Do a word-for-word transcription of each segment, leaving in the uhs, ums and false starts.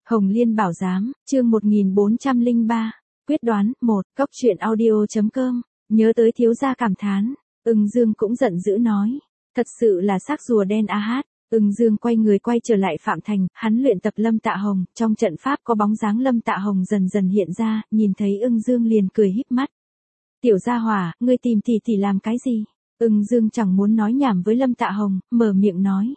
Hồng Liên Bảo Giám, chương một nghìn bốn trăm lẻ ba, quyết đoán, một, cốc truyện audio.com, nhớ tới thiếu gia cảm thán, Ưng Dương cũng giận dữ nói, thật sự là xác rùa đen a hát. Ưng Dương quay người quay trở lại Phạm Thành, hắn luyện tập Lâm Tạ Hồng, trong trận pháp có bóng dáng Lâm Tạ Hồng dần dần hiện ra, nhìn thấy Ưng Dương liền cười híp mắt. Tiểu gia hỏa, ngươi tìm tỷ tỷ làm cái gì? Ưng Dương chẳng muốn nói nhảm với Lâm Tạ Hồng, mở miệng nói.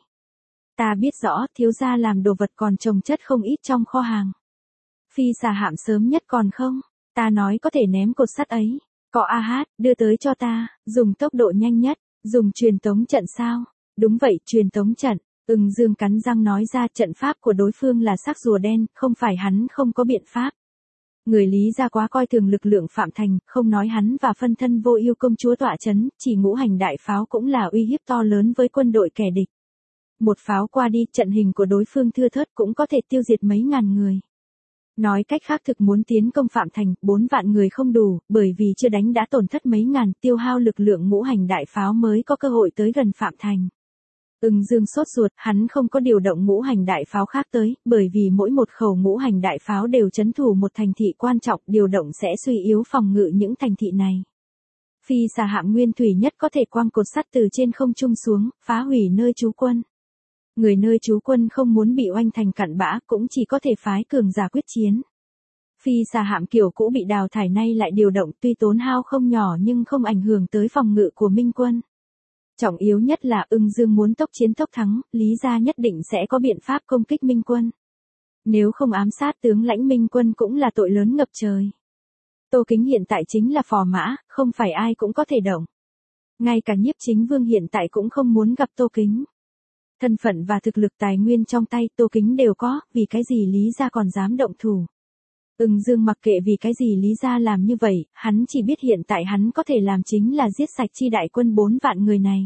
Ta biết rõ, thiếu gia làm đồ vật còn trồng chất không ít trong kho hàng. Phi xà hạm sớm nhất còn không? Ta nói có thể ném cột sắt ấy. Có a hát, đưa tới cho ta, dùng tốc độ nhanh nhất, dùng truyền tống trận sao? Đúng vậy, truyền tống trận. Ưng Dương cắn răng nói ra trận pháp của đối phương là xác rùa đen, không phải hắn không có biện pháp. Người Lý gia quá coi thường lực lượng Phạm Thành, không nói hắn và phân thân Vô Ưu công chúa tọa chấn, chỉ ngũ hành đại pháo cũng là uy hiếp to lớn với quân đội kẻ địch. Một pháo qua đi, trận hình của đối phương thưa thớt cũng có thể tiêu diệt mấy ngàn người. Nói cách khác thực muốn tiến công Phạm Thành, bốn vạn người không đủ, bởi vì chưa đánh đã tổn thất mấy ngàn, tiêu hao lực lượng ngũ hành đại pháo mới có cơ hội tới gần Phạm Thành. Ưng Dương sốt ruột, hắn không có điều động ngũ hành đại pháo khác tới, bởi vì mỗi một khẩu ngũ hành đại pháo đều trấn thủ một thành thị quan trọng, điều động sẽ suy yếu phòng ngự những thành thị này. Phi xà hạm nguyên thủy nhất có thể quăng cột sắt từ trên không trung xuống, phá hủy nơi trú quân. Người nơi trú quân không muốn bị oanh thành cặn bã, cũng chỉ có thể phái cường giả quyết chiến. Phi xà hạm kiểu cũ bị đào thải nay lại điều động, tuy tốn hao không nhỏ nhưng không ảnh hưởng tới phòng ngự của Minh quân. Trọng yếu nhất là Ưng Dương muốn tốc chiến tốc thắng, Lý gia nhất định sẽ có biện pháp công kích Minh quân. Nếu không ám sát tướng lãnh Minh quân cũng là tội lớn ngập trời. Tô Kính hiện tại chính là phò mã, không phải ai cũng có thể động. Ngay cả Nhiếp Chính Vương hiện tại cũng không muốn gặp Tô Kính. Thân phận và thực lực tài nguyên trong tay Tô Kính đều có, vì cái gì Lý gia còn dám động thủ. Ưng Dương mặc kệ vì cái gì Lý gia làm như vậy, hắn chỉ biết hiện tại hắn có thể làm chính là giết sạch chi đại quân bốn vạn người này.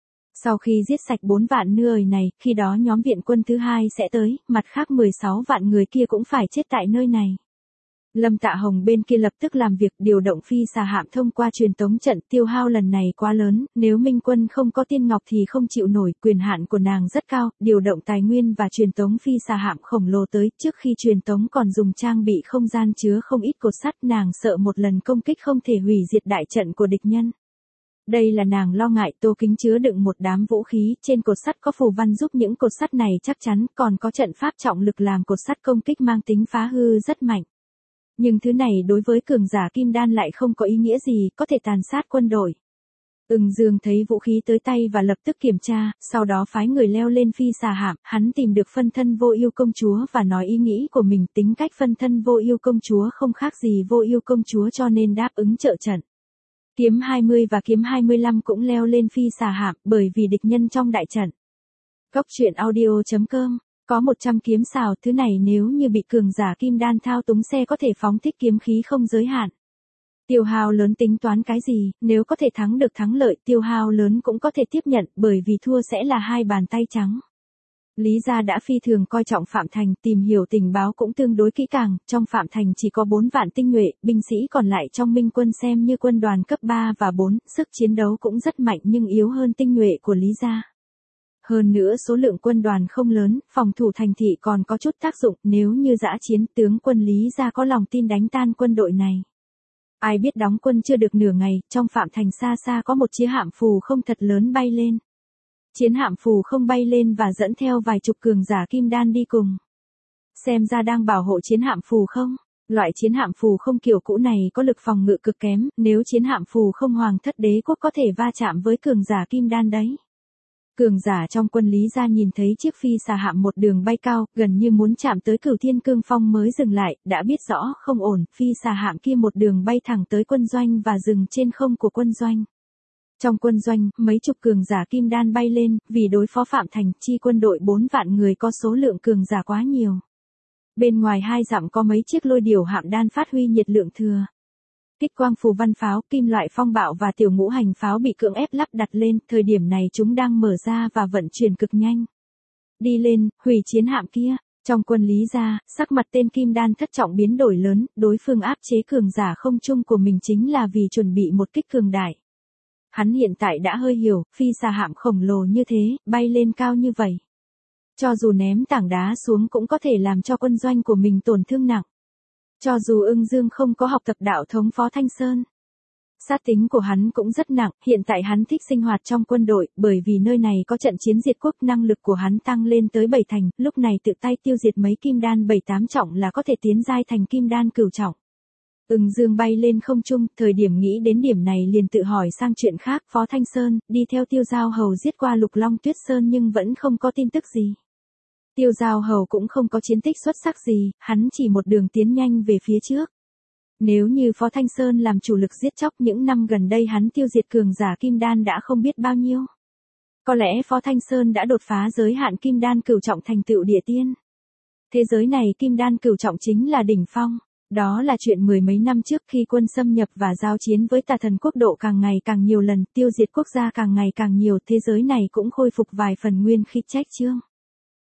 Sau khi giết sạch bốn vạn người này, khi đó nhóm viện quân thứ hai sẽ tới, mặt khác mười sáu vạn người kia cũng phải chết tại nơi này. Lâm Tạ Hồng bên kia lập tức làm việc điều động phi xà hạm thông qua truyền tống trận, tiêu hao lần này quá lớn, nếu Minh quân không có tiên ngọc thì không chịu nổi, quyền hạn của nàng rất cao, điều động tài nguyên và truyền tống phi xà hạm khổng lồ tới, trước khi truyền tống còn dùng trang bị không gian chứa không ít cột sắt, nàng sợ một lần công kích không thể hủy diệt đại trận của địch nhân. Đây là nàng lo ngại. Tô Kính chứa đựng một đám vũ khí, trên cột sắt có phù văn giúp những cột sắt này chắc chắn, còn có trận pháp trọng lực làm cột sắt công kích mang tính phá hư rất mạnh. Nhưng thứ này đối với cường giả kim đan lại không có ý nghĩa gì, có thể tàn sát quân đội. Ưng Dương thấy vũ khí tới tay và lập tức kiểm tra, sau đó phái người leo lên phi xà hạm, hắn tìm được phân thân Vô Ưu công chúa và nói ý nghĩ của mình, tính cách phân thân Vô Ưu công chúa không khác gì Vô Ưu công chúa cho nên đáp ứng trợ trận. Kiếm hai mươi và kiếm hai mươi lăm cũng leo lên phi xà hạm, bởi vì địch nhân trong đại trận. Cốc truyện audio.com, có một trăm kiếm xào, thứ này nếu như bị cường giả kim đan thao túng xe có thể phóng thích kiếm khí không giới hạn. Tiêu hao lớn tính toán cái gì, nếu có thể thắng được thắng lợi, tiêu hao lớn cũng có thể tiếp nhận, bởi vì thua sẽ là hai bàn tay trắng. Lý gia đã phi thường coi trọng Phạm Thành, tìm hiểu tình báo cũng tương đối kỹ càng, trong Phạm Thành chỉ có bốn vạn tinh nhuệ, binh sĩ còn lại trong Minh quân xem như quân đoàn cấp ba và bốn, sức chiến đấu cũng rất mạnh nhưng yếu hơn tinh nhuệ của Lý gia. Hơn nữa số lượng quân đoàn không lớn, phòng thủ thành thị còn có chút tác dụng, nếu như dã chiến, tướng quân Lý gia có lòng tin đánh tan quân đội này. Ai biết đóng quân chưa được nửa ngày, trong Phạm Thành xa xa có một chiến hạm phù không thật lớn bay lên. Chiến hạm phù không bay lên và dẫn theo vài chục cường giả kim đan đi cùng. Xem ra đang bảo hộ chiến hạm phù không. Loại chiến hạm phù không kiểu cũ này có lực phòng ngự cực kém, nếu chiến hạm phù không hoàng thất đế quốc có thể va chạm với cường giả kim đan đấy. Cường giả trong quân Lý gia nhìn thấy chiếc phi xà hạm một đường bay cao, gần như muốn chạm tới Cửu Thiên Cương Phong mới dừng lại, đã biết rõ không ổn, phi xà hạm kia một đường bay thẳng tới quân doanh và dừng trên không của quân doanh. Trong quân doanh, mấy chục cường giả kim đan bay lên, vì đối phó Phạm Thành, chi quân đội bốn vạn người có số lượng cường giả quá nhiều. Bên ngoài hai dặm có mấy chiếc lôi điểu hạm đan phát huy nhiệt lượng thừa. Kích quang phù văn pháo, kim loại phong bạo và tiểu ngũ hành pháo bị cưỡng ép lắp đặt lên, thời điểm này chúng đang mở ra và vận chuyển cực nhanh. Đi lên, hủy chiến hạm kia. Trong quân Lý gia, sắc mặt tên kim đan thất trọng biến đổi lớn, đối phương áp chế cường giả không trung của mình chính là vì chuẩn bị một kích cường đại. Hắn hiện tại đã hơi hiểu, phi xà hạm khổng lồ như thế, bay lên cao như vậy. Cho dù ném tảng đá xuống cũng có thể làm cho quân doanh của mình tổn thương nặng. Cho dù Ưng Dương không có học tập đạo thống Phó Thanh Sơn. Sát tính của hắn cũng rất nặng, hiện tại hắn thích sinh hoạt trong quân đội, bởi vì nơi này có trận chiến diệt quốc, năng lực của hắn tăng lên tới bảy thành, lúc này tự tay tiêu diệt mấy kim đan bảy tám trọng là có thể tiến giai thành kim đan cửu trọng. Ưng Dương bay lên không trung, thời điểm nghĩ đến điểm này liền tự hỏi sang chuyện khác, Phó Thanh Sơn, đi theo Tiêu Giao Hầu giết qua Lục Long Tuyết Sơn nhưng vẫn không có tin tức gì. Tiêu Giao Hầu cũng không có chiến tích xuất sắc gì, hắn chỉ một đường tiến nhanh về phía trước. Nếu như Phó Thanh Sơn làm chủ lực giết chóc những năm gần đây hắn tiêu diệt cường giả kim đan đã không biết bao nhiêu. Có lẽ Phó Thanh Sơn đã đột phá giới hạn kim đan cửu trọng thành tựu địa tiên. Thế giới này kim đan cửu trọng chính là đỉnh phong. Đó là chuyện mười mấy năm trước khi quân xâm nhập và giao chiến với tà thần quốc độ càng ngày càng nhiều lần, tiêu diệt quốc gia càng ngày càng nhiều, thế giới này cũng khôi phục vài phần nguyên khí trách chương.